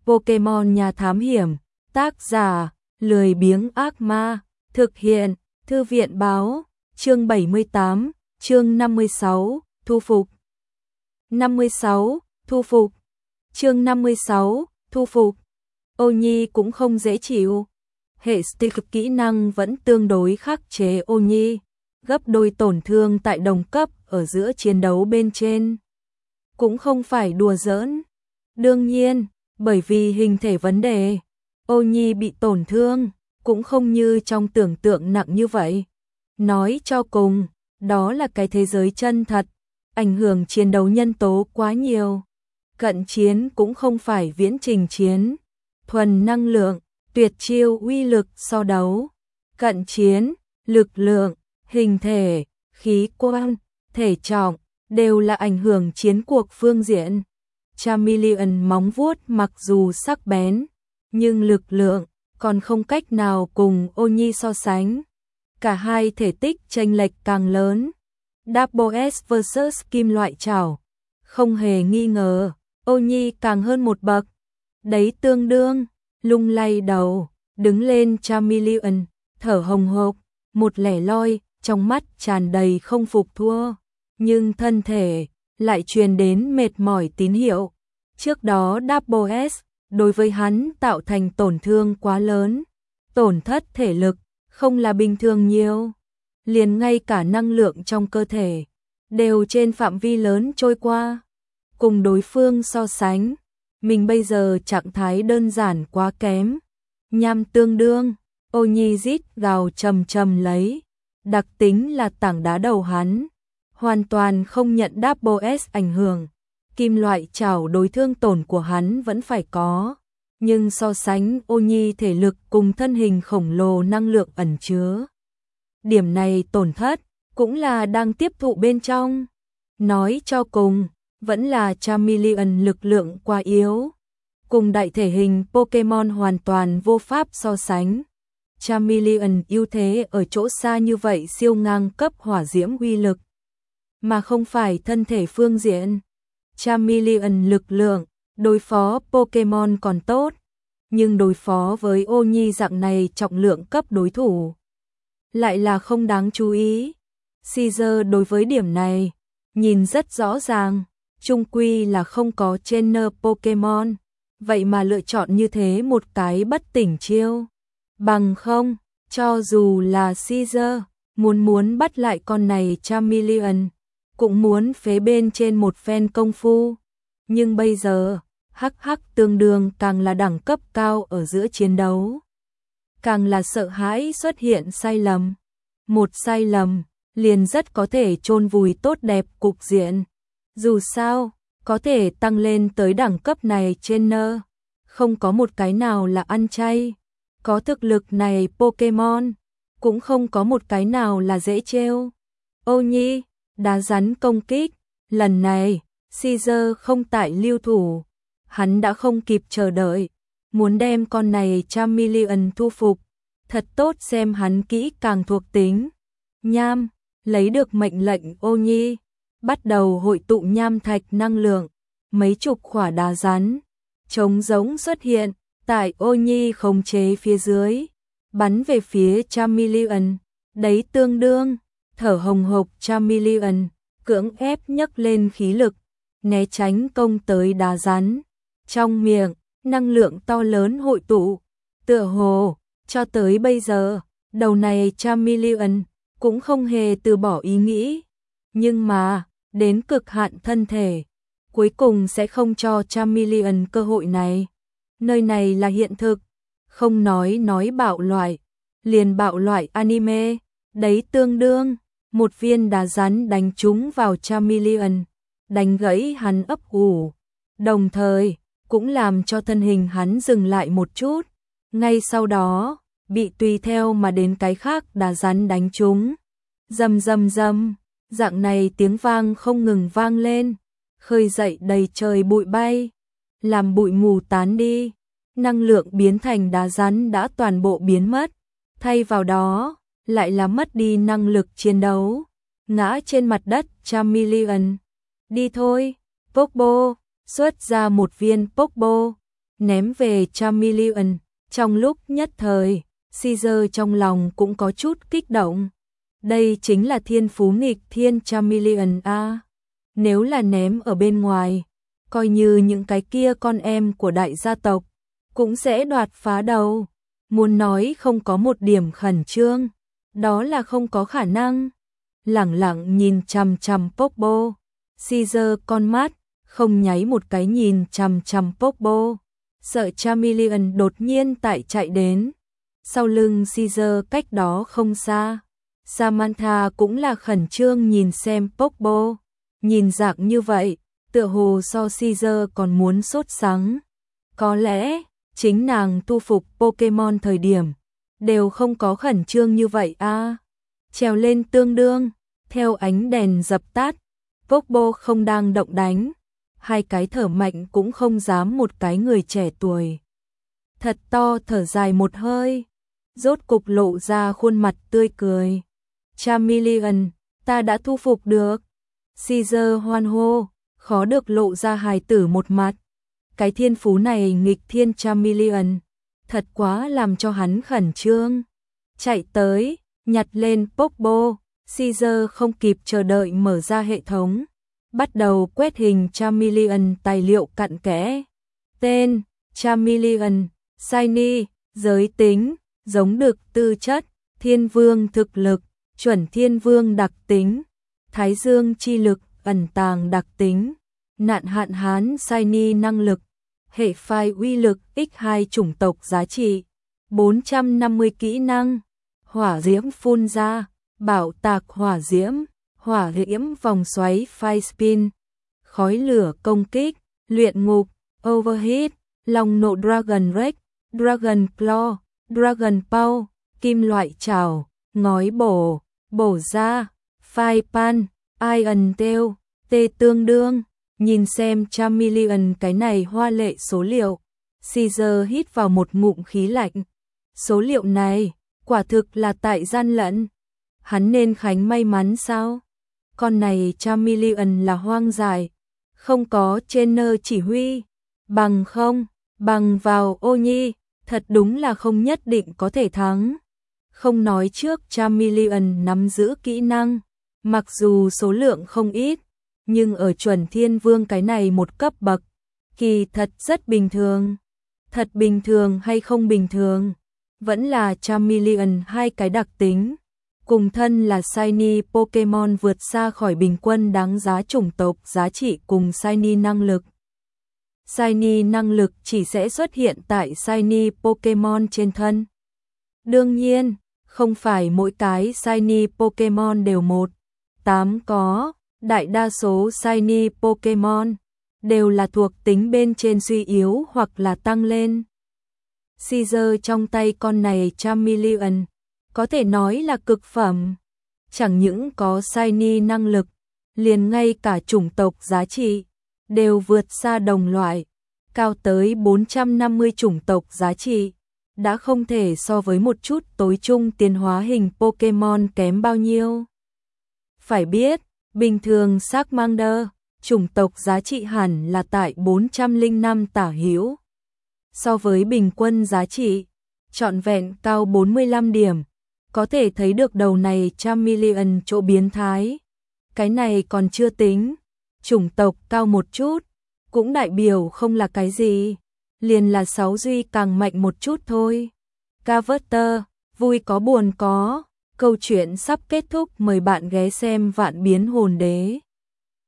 Pokemon Nhà Thám Hiểm, tác giả, lười biếng ác ma, thực hiện, Thư viện báo, chương 78, chương 56, thu phục. 56, thu phục. Chương 56, thu phục. Ô Nhi cũng không dễ chịu. Hệ stick kỹ năng vẫn tương đối khắc chế Ô Nhi, gấp đôi tổn thương tại đồng cấp ở giữa chiến đấu bên trên. Cũng không phải đùa giỡn. Đương nhiên, bởi vì hình thể vấn đề, Ô Nhi bị tổn thương, cũng không như trong tưởng tượng nặng như vậy. Nói cho cùng, đó là cái thế giới chân thật, ảnh hưởng chiến đấu nhân tố quá nhiều. Cận chiến cũng không phải viễn trình chiến, thuần năng lượng, tuyệt chiêu uy lực so đấu. Cận chiến, lực lượng, hình thể, khí quan, thể trọng, đều là ảnh hưởng chiến cuộc phương diện. Charmeleon móng vuốt mặc dù sắc bén, nhưng lực lượng còn không cách nào cùng Ô Nhi so sánh. Cả hai thể tích chênh lệch càng lớn. Double S vs kim loại trảo, không hề nghi ngờ, Ô Nhi càng hơn một bậc. Đấy tương đương, lung lay đầu, đứng lên Charmeleon, thở hồng hộc, một lẻ loi, trong mắt tràn đầy không phục thua, nhưng thân thể lại truyền đến mệt mỏi tín hiệu. Trước đó Double S đối với hắn tạo thành tổn thương quá lớn, tổn thất thể lực không là bình thường nhiều, liền ngay cả năng lượng trong cơ thể đều trên phạm vi lớn trôi qua. Cùng đối phương so sánh, mình bây giờ trạng thái đơn giản quá kém. Nham tương đương, Ô Nhi rít gào trầm trầm lấy, đặc tính là tảng đá đầu hắn, hoàn toàn không nhận Double S ảnh hưởng. Kim loại trảo đối thương tổn của hắn vẫn phải có, nhưng so sánh Ô Nhi thể lực cùng thân hình khổng lồ năng lượng ẩn chứa, điểm này tổn thất cũng là đang tiếp thụ bên trong. Nói cho cùng, vẫn là Charmeleon lực lượng quá yếu, cùng đại thể hình Pokemon hoàn toàn vô pháp so sánh. Charmeleon ưu thế ở chỗ xa như vậy siêu ngang cấp hỏa diễm uy lực, mà không phải thân thể phương diện. Charmeleon lực lượng đối phó Pokemon còn tốt, nhưng đối phó với Ô Nhi dạng này trọng lượng cấp đối thủ lại là không đáng chú ý. Caesar đối với điểm này nhìn rất rõ ràng, chung quy là không có trainer Pokemon, vậy mà lựa chọn như thế một cái bất tỉnh chiêu. Bằng không, cho dù là Caesar muốn bắt lại con này Charmeleon, cũng muốn phế bên trên một phen công phu. Nhưng bây giờ, hắc tương đương càng là đẳng cấp cao ở giữa chiến đấu, càng là sợ hãi xuất hiện sai lầm. Một sai lầm liền rất có thể chôn vùi tốt đẹp cục diện. Dù sao, có thể tăng lên tới đẳng cấp này trainer, không có một cái nào là ăn chay. Có thực lực này Pokemon, cũng không có một cái nào là dễ trêu. Ô Nhi, đá rắn công kích, lần này, Caesar không tại lưu thủ, hắn đã không kịp chờ đợi, muốn đem con này Charmeleon thu phục, thật tốt xem hắn kỹ càng thuộc tính. Nham, lấy được mệnh lệnh Ô Nhi, bắt đầu hội tụ nham thạch năng lượng, mấy chục quả đá rắn trống rỗng xuất hiện tại Ô Nhi khống chế phía dưới, bắn về phía Charmeleon. Đấy tương đương, thở hồng hộc Charmeleon cưỡng ép nhấc lên khí lực, né tránh công tới đá rắn. Trong miệng, năng lượng to lớn hội tụ, tựa hồ cho tới bây giờ, đầu này Charmeleon cũng không hề từ bỏ ý nghĩ, nhưng mà đến cực hạn thân thể, cuối cùng sẽ không cho Charmeleon cơ hội này. Nơi này là hiện thực, không nói bạo loại, liền bạo loại anime. Đấy tương đương, một viên đá rắn đánh trúng vào Charmeleon, đánh gãy hắn ấp ủ, đồng thời cũng làm cho thân hình hắn dừng lại một chút. Ngay sau đó, bị tùy theo mà đến cái khác đá rắn đánh trúng. Rầm rầm rầm, dạng này tiếng vang không ngừng vang lên, khơi dậy đầy trời bụi bay, làm bụi mù tán đi. Năng lượng biến thành đá rắn đã toàn bộ biến mất, thay vào đó lại là mất đi năng lực chiến đấu. Ngã trên mặt đất Charmeleon. Đi thôi, Pokeball, xuất ra một viên Pokeball, ném về Charmeleon. Trong lúc nhất thời, Caesar trong lòng cũng có chút kích động. Đây chính là thiên phú nghịch thiên Charmeleon a. Nếu là ném ở bên ngoài, coi như những cái kia con em của đại gia tộc cũng sẽ đoạt phá đầu. Muốn nói không có một điểm khẩn trương, đó là không có khả năng. Lẳng lặng nhìn chằm chằm Pogba, Caesar con mắt không nháy một cái nhìn chằm chằm Pogba, sợ Charmeleon đột nhiên tại chạy đến. Sau lưng Caesar cách đó không xa, Samantha cũng là khẩn trương nhìn xem Pogba, nhìn dạng như vậy, tựa hồ so Caesar còn muốn sốt sắng. Có lẽ chính nàng thu phục Pokemon thời điểm đều không có khẩn trương như vậy a. Trèo lên tương đương, theo ánh đèn dập tắt, Pogba không đang động đánh, hai cái thở mạnh cũng không dám một cái người trẻ tuổi. Thật to thở dài một hơi, rốt cục lộ ra khuôn mặt tươi cười. Charmeleon, ta đã thu phục được. Caesar hoan hô, khó được lộ ra hài tử một mặt. Cái thiên phú này nghịch thiên Charmeleon, thật quá làm cho hắn khẩn trương. Chạy tới, nhặt lên Pogba, Caesar không kịp chờ đợi mở ra hệ thống, bắt đầu quét hình Charmeleon tài liệu cặn kẽ. Tên, Charmeleon, Shiny, giới tính, giống đực tư chất, thiên vương thực lực, chuẩn thiên vương đặc tính, thái dương chi lực, ẩn tàng đặc tính, nạn hạn hán Shiny năng lực, hệ phái uy lực x2 chủng tộc giá trị, 450 kỹ năng, hỏa diễm phun ra, bảo tạc hỏa diễm vòng xoáy Fire Spin, khói lửa công kích, luyện ngục, overheat, long nộ Dragon Rex, Dragon Claw, Dragon Paw, kim loại chảo, ngói bổ ra, Fire Pan, Iron Tail, tê tương đương. Nhìn xem Charmeleon cái này hoa lệ số liệu, Caesar hít vào một ngụm khí lạnh. Số liệu này, quả thực là tại gian lận. Hắn nên khánh may mắn sao? Con này Charmeleon là hoang dại, không có trainer chỉ huy. Bằng vào ô nhi, thật đúng là không nhất định có thể thắng. Không nói trước Charmeleon nắm giữ kỹ năng, mặc dù số lượng không ít, nhưng ở chuẩn thiên vương cái này một cấp bậc, kỳ thật rất bình thường. Thật bình thường hay không bình thường, vẫn là Charmeleon hai cái đặc tính. Cùng thân là Shiny Pokemon vượt xa khỏi bình quân đáng giá chủng tộc giá trị cùng Shiny năng lực. Shiny năng lực chỉ sẽ xuất hiện tại Shiny Pokemon trên thân. Đương nhiên, không phải mỗi cái Shiny Pokemon đều 1/8 có. Đại đa số Shiny Pokemon đều là thuộc tính bên trên suy yếu hoặc là tăng lên. Caesar trong tay con này Charmeleon có thể nói là cực phẩm. Chẳng những có Shiny năng lực, liền ngay cả chủng tộc giá trị đều vượt xa đồng loại, cao tới 450 chủng tộc giá trị, đã không thể so với một chút tối trung tiến hóa hình Pokemon kém bao nhiêu. Phải biết, bình thường Charmander, chủng tộc giá trị hẳn là tại 405 tả hữu. So với bình quân giá trị, trọn vẹn cao 45 điểm, có thể thấy được đầu này Charmeleon chỗ biến thái. Cái này còn chưa tính, chủng tộc cao một chút, cũng đại biểu không là cái gì, liền là 6 duy càng mạnh một chút thôi. Carver, vui có buồn có. Câu chuyện sắp kết thúc, mời bạn ghé xem Vạn Biến Hồn Đế.